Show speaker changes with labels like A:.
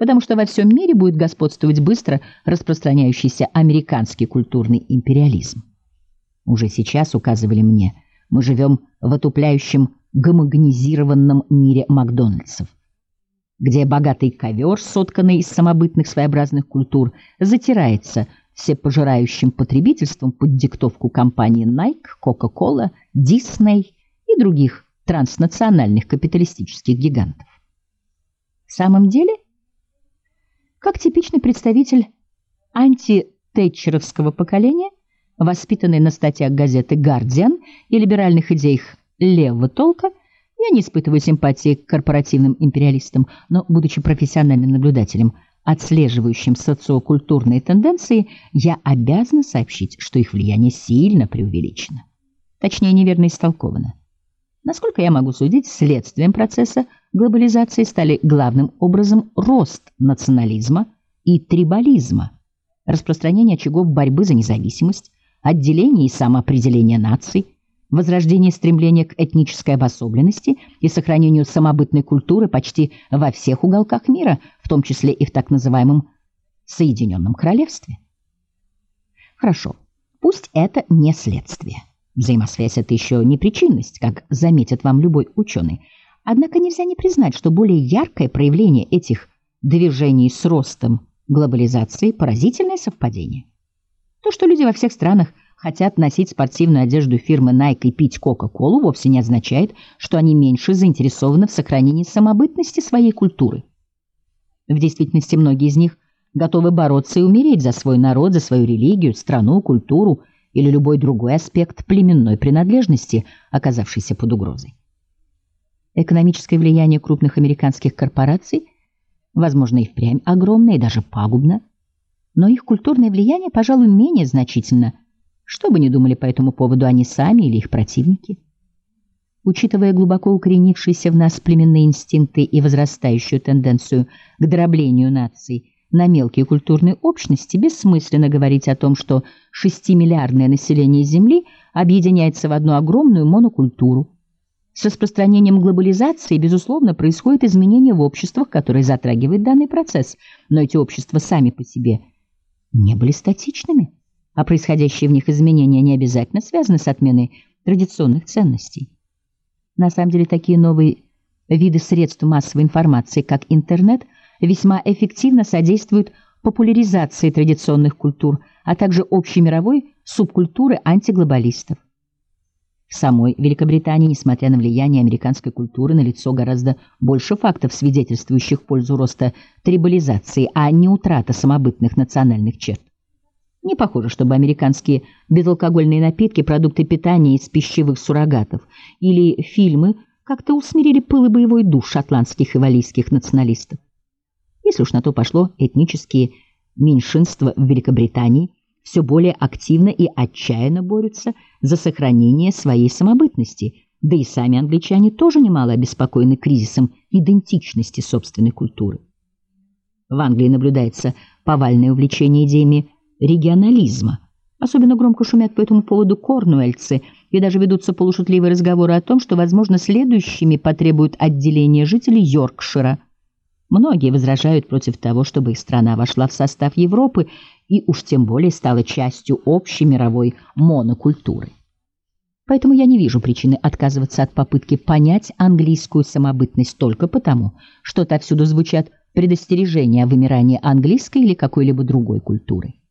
A: потому что во всем мире будет господствовать быстро распространяющийся американский культурный империализм. Уже сейчас, указывали мне, мы живем в отупляющем гомогенизированном мире Макдональдсов, где богатый ковер, сотканный из самобытных своеобразных культур, затирается всепожирающим потребительством под диктовку компаний Nike, Coca-Cola, Disney и других транснациональных капиталистических гигантов. В самом деле, как типичный представитель антитэтчеровского поколения, воспитанный на статьях газеты «Гардиан» и либеральных идеях левого толка, я не испытываю симпатии к корпоративным империалистам, но, будучи профессиональным наблюдателем, отслеживающим социокультурные тенденции, я обязана сообщить, что их влияние сильно преувеличено. Точнее, неверно истолковано. Насколько я могу судить, следствием процесса глобализации стали главным образом рост национализма и трибализма, распространение очагов борьбы за независимость, отделение и самоопределение наций, возрождение стремления к этнической обособленности и сохранению самобытной культуры почти во всех уголках мира, в том числе и в так называемом Соединенном Королевстве. Хорошо, пусть это не следствие. Взаимосвязь — это еще не причинность, как заметит вам любой ученый. Однако нельзя не признать, что более яркое проявление этих движений с ростом глобализации — поразительное совпадение. То, что люди во всех странах хотят носить спортивную одежду фирмы Nike и пить Coca-Colу, вовсе не означает, что они меньше заинтересованы в сохранении самобытности своей культуры. В действительности многие из них готовы бороться и умереть за свой народ, за свою религию, страну, культуру или любой другой аспект племенной принадлежности, оказавшийся под угрозой. Экономическое влияние крупных американских корпораций, возможно, и впрямь огромное и даже пагубно, но их культурное влияние, пожалуй, менее значительно, что бы ни думали по этому поводу они сами или их противники. Учитывая глубоко укоренившиеся в нас племенные инстинкты и возрастающую тенденцию к дроблению наций на мелкие культурные общности, бессмысленно говорить о том, что 6-миллиардное население Земли объединяется в одну огромную монокультуру. С распространением глобализации, безусловно, происходит изменение в обществах, которые затрагивают данный процесс, но эти общества сами по себе не были статичными, а происходящие в них изменения не обязательно связаны с отменой традиционных ценностей. На самом деле, такие новые виды средств массовой информации, как интернет, весьма эффективно содействуют популяризации традиционных культур, а также общемировой субкультуры антиглобалистов. В самой Великобритании, несмотря на влияние американской культуры, налицо гораздо больше фактов, свидетельствующих в пользу роста трибализации, а не утраты самобытных национальных черт. Не похоже, чтобы американские безалкогольные напитки, продукты питания из пищевых суррогатов или фильмы как-то усмирили пыл и боевой дух шотландских и валлийских националистов. Если уж на то пошло, этнические меньшинства в Великобритании все более активно и отчаянно борются за сохранение своей самобытности, да и сами англичане тоже немало обеспокоены кризисом идентичности собственной культуры. В Англии наблюдается повальное увлечение идеями регионализма. Особенно громко шумят по этому поводу корнуэльцы, и даже ведутся полушутливые разговоры о том, что, возможно, следующими потребуют отделения жителей Йоркшира. Многие возражают против того, чтобы их страна вошла в состав Европы и уж тем более стала частью общей мировой монокультуры. Поэтому я не вижу причины отказываться от попытки понять английскую самобытность только потому, что отовсюду звучат предостережения о вымирании английской или какой-либо другой культуры.